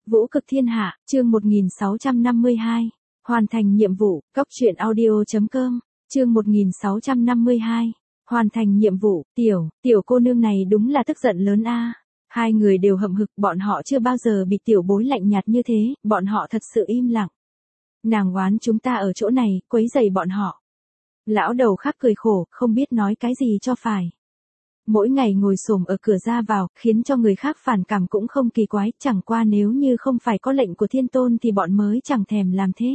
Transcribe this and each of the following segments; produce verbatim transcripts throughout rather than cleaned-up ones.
Vũ cực thiên hạ, chương một nghìn sáu trăm năm mươi hai. Hoàn thành nhiệm vụ, cốc truyện audio chấm com, chương một nghìn sáu trăm năm mươi hai. Hoàn thành nhiệm vụ, tiểu, tiểu cô nương này đúng là tức giận lớn a. Hai người đều hậm hực, bọn họ chưa bao giờ bị tiểu bối lạnh nhạt như thế, bọn họ thật sự im lặng. Nàng oán chúng ta ở chỗ này, quấy rầy bọn họ. Lão đầu khác cười khổ, không biết nói cái gì cho phải. Mỗi ngày ngồi xổm ở cửa ra vào, khiến cho người khác phản cảm cũng không kỳ quái, chẳng qua nếu như không phải có lệnh của thiên tôn thì bọn mới chẳng thèm làm thế.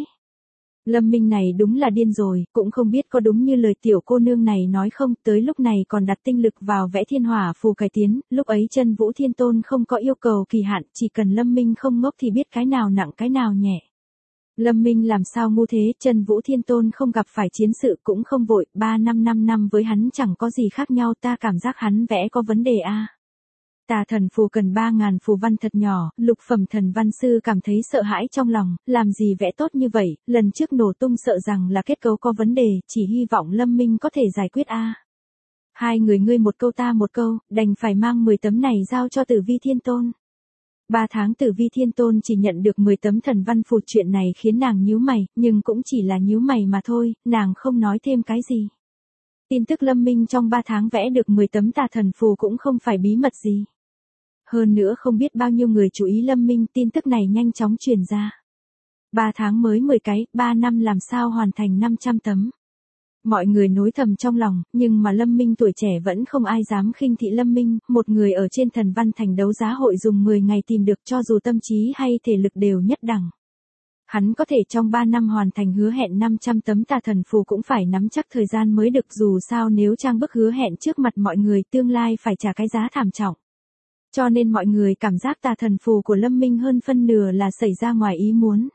Lâm Minh này đúng là điên rồi, cũng không biết có đúng như lời tiểu cô nương này nói không, tới lúc này còn đặt tinh lực vào vẽ thiên hỏa phù cải tiến, lúc ấy chân vũ thiên tôn không có yêu cầu kỳ hạn, chỉ cần Lâm Minh không ngốc thì biết cái nào nặng cái nào nhẹ. Lâm Minh làm sao ngu thế, chân vũ thiên tôn không gặp phải chiến sự cũng không vội, ba năm năm năm với hắn chẳng có gì khác nhau, ta cảm giác hắn vẽ có vấn đề a. Tà thần phù cần ba ngàn phù văn thật nhỏ, lục phẩm thần văn sư cảm thấy sợ hãi trong lòng, làm gì vẽ tốt như vậy, lần trước nổ tung sợ rằng là kết cấu có vấn đề, chỉ hy vọng Lâm Minh có thể giải quyết a. Hai người ngươi một câu ta một câu, đành phải mang mười tấm này giao cho Tử Vi Thiên Tôn. Ba tháng Tử Vi Thiên Tôn chỉ nhận được mười tấm thần văn phù, chuyện này khiến nàng nhíu mày, nhưng cũng chỉ là nhíu mày mà thôi, nàng không nói thêm cái gì. Tin tức Lâm Minh trong ba tháng vẽ được mười tấm tà thần phù cũng không phải bí mật gì. Hơn nữa không biết bao nhiêu người chú ý Lâm Minh, tin tức này nhanh chóng truyền ra. Ba tháng mới mười cái, ba năm làm sao hoàn thành năm trăm tấm. Mọi người nối thầm trong lòng, nhưng mà Lâm Minh tuổi trẻ vẫn không ai dám khinh thị Lâm Minh, một người ở trên thần văn thành đấu giá hội dùng mười ngày tìm được, cho dù tâm trí hay thể lực đều nhất đẳng. Hắn có thể trong ba năm hoàn thành hứa hẹn năm trăm tấm tà thần phù cũng phải nắm chắc thời gian mới được, dù sao nếu trang bức hứa hẹn trước mặt mọi người tương lai phải trả cái giá thảm trọng. Cho nên mọi người cảm giác tà thần phù của Lâm Minh hơn phân nửa là xảy ra ngoài ý muốn.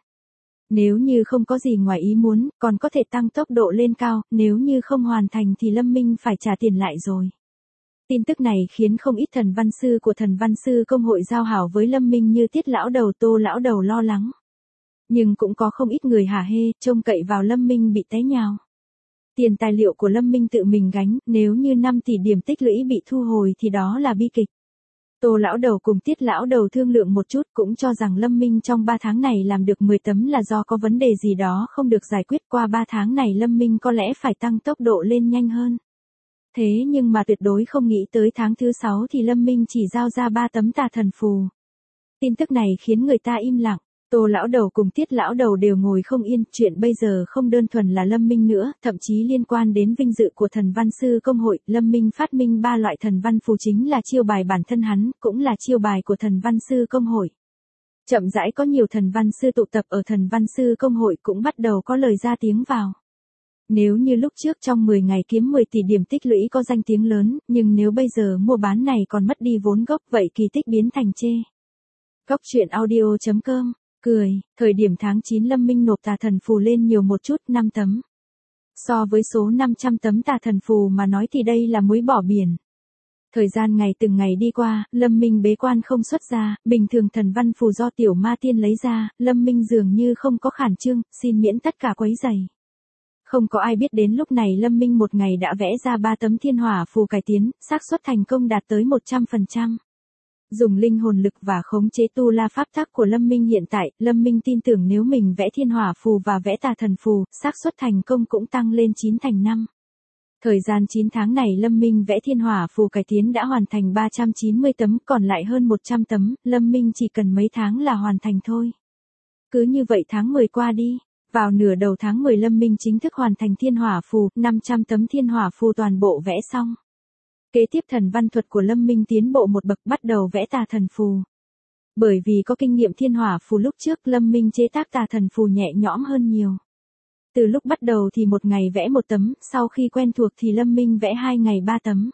Nếu như không có gì ngoài ý muốn, còn có thể tăng tốc độ lên cao, nếu như không hoàn thành thì Lâm Minh phải trả tiền lại rồi. Tin tức này khiến không ít thần văn sư của thần văn sư công hội giao hảo với Lâm Minh như Tiết lão đầu, Tô lão đầu lo lắng. Nhưng cũng có không ít người hả hê, trông cậy vào Lâm Minh bị té nhào. Tiền tài liệu của Lâm Minh tự mình gánh, nếu như năm tỷ điểm tích lũy bị thu hồi thì đó là bi kịch. Tô lão đầu cùng Tiết lão đầu thương lượng một chút, cũng cho rằng Lâm Minh trong ba tháng này làm được mười tấm là do có vấn đề gì đó không được giải quyết, qua ba tháng này Lâm Minh có lẽ phải tăng tốc độ lên nhanh hơn. Thế nhưng mà tuyệt đối không nghĩ tới tháng thứ sáu thì Lâm Minh chỉ giao ra ba tấm tà thần phù. Tin tức này khiến người ta im lặng. Tô lão đầu cùng Tiết lão đầu đều ngồi không yên, chuyện bây giờ không đơn thuần là Lâm Minh nữa, thậm chí liên quan đến vinh dự của thần văn sư công hội. Lâm Minh phát minh ba loại thần văn phù chính là chiêu bài bản thân hắn, cũng là chiêu bài của thần văn sư công hội. Chậm rãi có nhiều thần văn sư tụ tập ở thần văn sư công hội cũng bắt đầu có lời ra tiếng vào. Nếu như lúc trước trong mười ngày kiếm mười tỷ điểm tích lũy có danh tiếng lớn, nhưng nếu bây giờ mua bán này còn mất đi vốn gốc, vậy kỳ tích biến thành chê. Cốc truyện audio chấm com. Cười, thời điểm tháng chín Lâm Minh nộp tà thần phù lên nhiều một chút, năm tấm. So với số năm trăm tấm tà thần phù mà nói thì đây là muối bỏ biển. Thời gian ngày từng ngày đi qua, Lâm Minh bế quan không xuất ra, bình thường thần văn phù do tiểu ma tiên lấy ra, Lâm Minh dường như không có khản trương, xin miễn tất cả quấy rầy. Không có ai biết đến lúc này Lâm Minh một ngày đã vẽ ra ba tấm thiên hỏa phù cải tiến, xác suất thành công đạt tới một trăm phần trăm. Dùng linh hồn lực và khống chế tu la pháp tắc của Lâm Minh hiện tại, Lâm Minh tin tưởng nếu mình vẽ thiên hỏa phù và vẽ tà thần phù, xác suất thành công cũng tăng lên chín thành năm. Thời gian chín tháng này Lâm Minh vẽ thiên hỏa phù cải tiến đã hoàn thành ba trăm chín mươi tấm, còn lại hơn một trăm tấm, Lâm Minh chỉ cần mấy tháng là hoàn thành thôi. Cứ như vậy tháng mười qua đi, vào nửa đầu tháng mười Lâm Minh chính thức hoàn thành thiên hỏa phù, năm trăm tấm thiên hỏa phù toàn bộ vẽ xong. Kế tiếp thần văn thuật của Lâm Minh tiến bộ một bậc, bắt đầu vẽ tà thần phù. Bởi vì có kinh nghiệm thiên hỏa phù lúc trước, Lâm Minh chế tác tà thần phù nhẹ nhõm hơn nhiều. Từ lúc bắt đầu thì một ngày vẽ một tấm, sau khi quen thuộc thì Lâm Minh vẽ hai ngày ba tấm.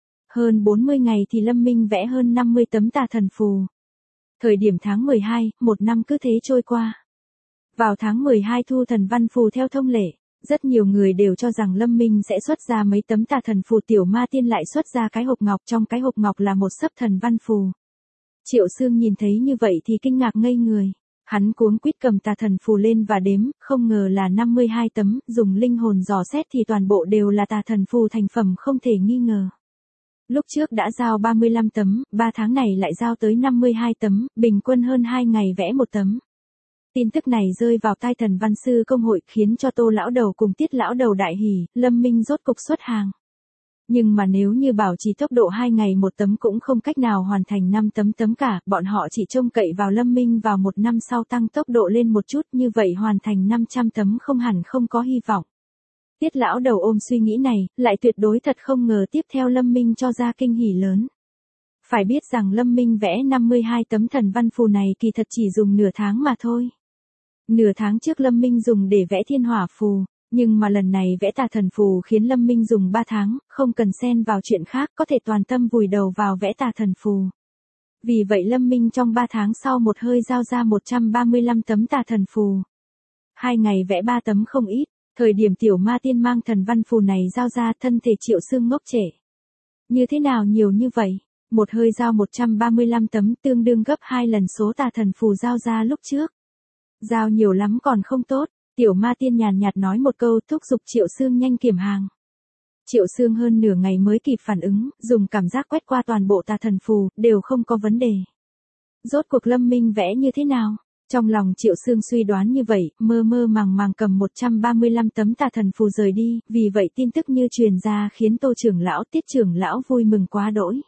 Hơn bốn mươi ngày thì Lâm Minh vẽ hơn năm mươi tấm tà thần phù. Thời điểm tháng mười hai, một năm cứ thế trôi qua. Vào tháng mười hai thu thần văn phù theo thông lệ. Rất nhiều người đều cho rằng Lâm Minh sẽ xuất ra mấy tấm tà thần phù, tiểu ma tiên lại xuất ra cái hộp ngọc, trong cái hộp ngọc là một sấp thần văn phù. Triệu Sương nhìn thấy như vậy thì kinh ngạc ngây người. Hắn cuống quýt cầm tà thần phù lên và đếm, không ngờ là năm mươi hai tấm, dùng linh hồn dò xét thì toàn bộ đều là tà thần phù thành phẩm không thể nghi ngờ. Lúc trước đã giao ba mươi lăm tấm, ba tháng này lại giao tới năm mươi hai tấm, bình quân hơn hai ngày vẽ một tấm. Tin tức này rơi vào tai Thần Văn Sư Công hội khiến cho Tô lão đầu cùng Tiết lão đầu đại hỉ, Lâm Minh rốt cục xuất hàng. Nhưng mà nếu như bảo trì tốc độ hai ngày một tấm cũng không cách nào hoàn thành năm tấm tấm cả, bọn họ chỉ trông cậy vào Lâm Minh vào một năm sau tăng tốc độ lên một chút, như vậy hoàn thành năm trăm tấm không hẳn không có hy vọng. Tiết lão đầu ôm suy nghĩ này, lại tuyệt đối thật không ngờ tiếp theo Lâm Minh cho ra kinh hỉ lớn. Phải biết rằng Lâm Minh vẽ năm mươi hai tấm thần văn phù này kỳ thật chỉ dùng nửa tháng mà thôi. Nửa tháng trước Lâm Minh dùng để vẽ thiên hỏa phù, nhưng mà lần này vẽ tà thần phù khiến Lâm Minh dùng ba tháng, không cần xen vào chuyện khác, có thể toàn tâm vùi đầu vào vẽ tà thần phù. Vì vậy Lâm Minh trong ba tháng sau một hơi giao ra một trăm ba mươi lăm tấm tà thần phù. Hai ngày vẽ ba tấm không ít, thời điểm tiểu ma tiên mang thần văn phù này giao ra thân thể Triệu Sương ngốc trệ. Như thế nào nhiều như vậy? Một hơi giao một trăm ba mươi lăm tấm tương đương gấp hai lần số tà thần phù giao ra lúc trước. Giao nhiều lắm còn không tốt, tiểu ma tiên nhàn nhạt nói một câu thúc giục Triệu Sương nhanh kiểm hàng. Triệu Sương hơn nửa ngày mới kịp phản ứng, dùng cảm giác quét qua toàn bộ tà thần phù, đều không có vấn đề. Rốt cuộc Lâm Minh vẽ như thế nào? Trong lòng Triệu Sương suy đoán như vậy, mơ mơ màng màng cầm một trăm ba mươi lăm tấm tà thần phù rời đi, vì vậy tin tức như truyền ra khiến Tô trưởng lão, Tiết trưởng lão vui mừng quá đỗi.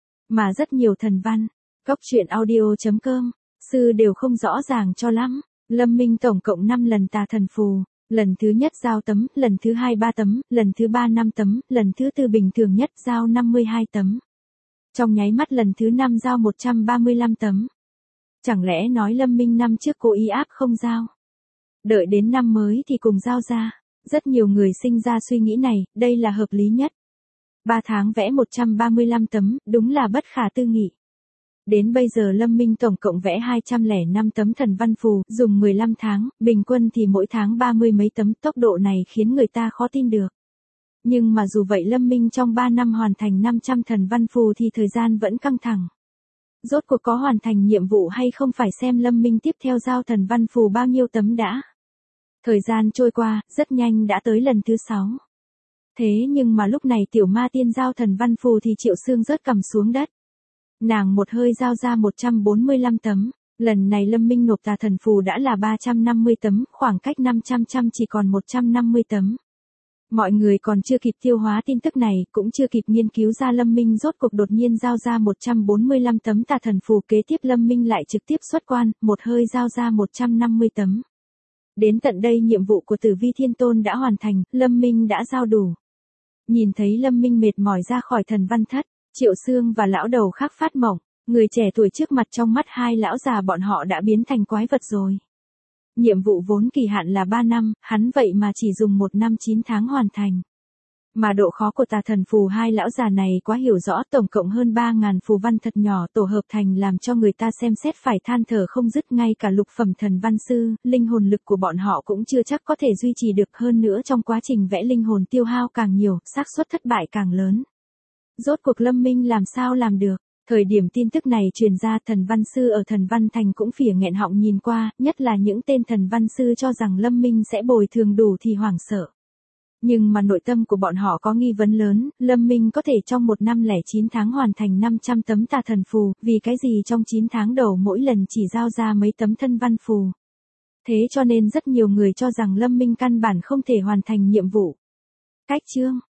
Mà rất nhiều thần văn, góc truyện audio chấm com, sư đều không rõ ràng cho lắm. Lâm Minh tổng cộng năm lần tà thần phù, lần thứ nhất giao tấm, lần thứ hai ba tấm, lần thứ ba năm tấm, lần thứ tư bình thường nhất giao năm mươi hai tấm. Trong nháy mắt lần thứ năm giao một trăm ba mươi lăm tấm. Chẳng lẽ nói Lâm Minh năm trước cố ý áp không giao? Đợi đến năm mới thì cùng giao ra. Rất nhiều người sinh ra suy nghĩ này, đây là hợp lý nhất. ba tháng vẽ một trăm ba mươi lăm tấm, đúng là bất khả tư nghị. Đến bây giờ Lâm Minh tổng cộng vẽ hai trăm lẻ năm tấm thần văn phù, dùng mười lăm tháng, bình quân thì mỗi tháng ba mươi mấy tấm, tốc độ này khiến người ta khó tin được. Nhưng mà dù vậy Lâm Minh trong ba năm hoàn thành năm trăm thần văn phù thì thời gian vẫn căng thẳng. Rốt cuộc có hoàn thành nhiệm vụ hay không phải xem Lâm Minh tiếp theo giao thần văn phù bao nhiêu tấm đã. Thời gian trôi qua, rất nhanh đã tới lần thứ sáu. Thế nhưng mà lúc này tiểu ma tiên giao thần văn phù thì Triệu Sương rớt cằm xuống đất. Nàng một hơi giao ra một trăm bốn mươi lăm tấm, lần này Lâm Minh nộp tà thần phù đã là ba trăm năm mươi tấm, khoảng cách năm trăm trăm chỉ còn một trăm năm mươi tấm. Mọi người còn chưa kịp tiêu hóa tin tức này, cũng chưa kịp nghiên cứu ra Lâm Minh rốt cuộc đột nhiên giao ra một trăm bốn mươi lăm tấm tà thần phù, kế tiếp Lâm Minh lại trực tiếp xuất quan, một hơi giao ra một trăm năm mươi tấm. Đến tận đây nhiệm vụ của Tử Vi Thiên Tôn đã hoàn thành, Lâm Minh đã giao đủ. Nhìn thấy Lâm Minh mệt mỏi ra khỏi thần văn thất, Triệu Sương và lão đầu khác phát mộng, người trẻ tuổi trước mặt trong mắt hai lão già bọn họ đã biến thành quái vật rồi. Nhiệm vụ vốn kỳ hạn là ba năm, hắn vậy mà chỉ dùng một năm chín tháng hoàn thành. Mà độ khó của tà thần phù hai lão già này quá hiểu rõ, tổng cộng hơn ba ngàn phù văn thật nhỏ tổ hợp thành làm cho người ta xem xét phải than thở không dứt, ngay cả lục phẩm thần văn sư, linh hồn lực của bọn họ cũng chưa chắc có thể duy trì được, hơn nữa trong quá trình vẽ linh hồn tiêu hao càng nhiều, xác suất thất bại càng lớn. Rốt cuộc Lâm Minh làm sao làm được? Thời điểm tin tức này truyền ra, thần văn sư ở thần văn thành cũng phìa nghẹn họng nhìn qua, nhất là những tên thần văn sư cho rằng Lâm Minh sẽ bồi thường đủ thì hoảng sợ. Nhưng mà nội tâm của bọn họ có nghi vấn lớn, Lâm Minh có thể trong một năm lẻ chín tháng hoàn thành năm trăm tấm tà thần phù, vì cái gì trong chín tháng đầu mỗi lần chỉ giao ra mấy tấm thân văn phù. Thế cho nên rất nhiều người cho rằng Lâm Minh căn bản không thể hoàn thành nhiệm vụ. Cách chương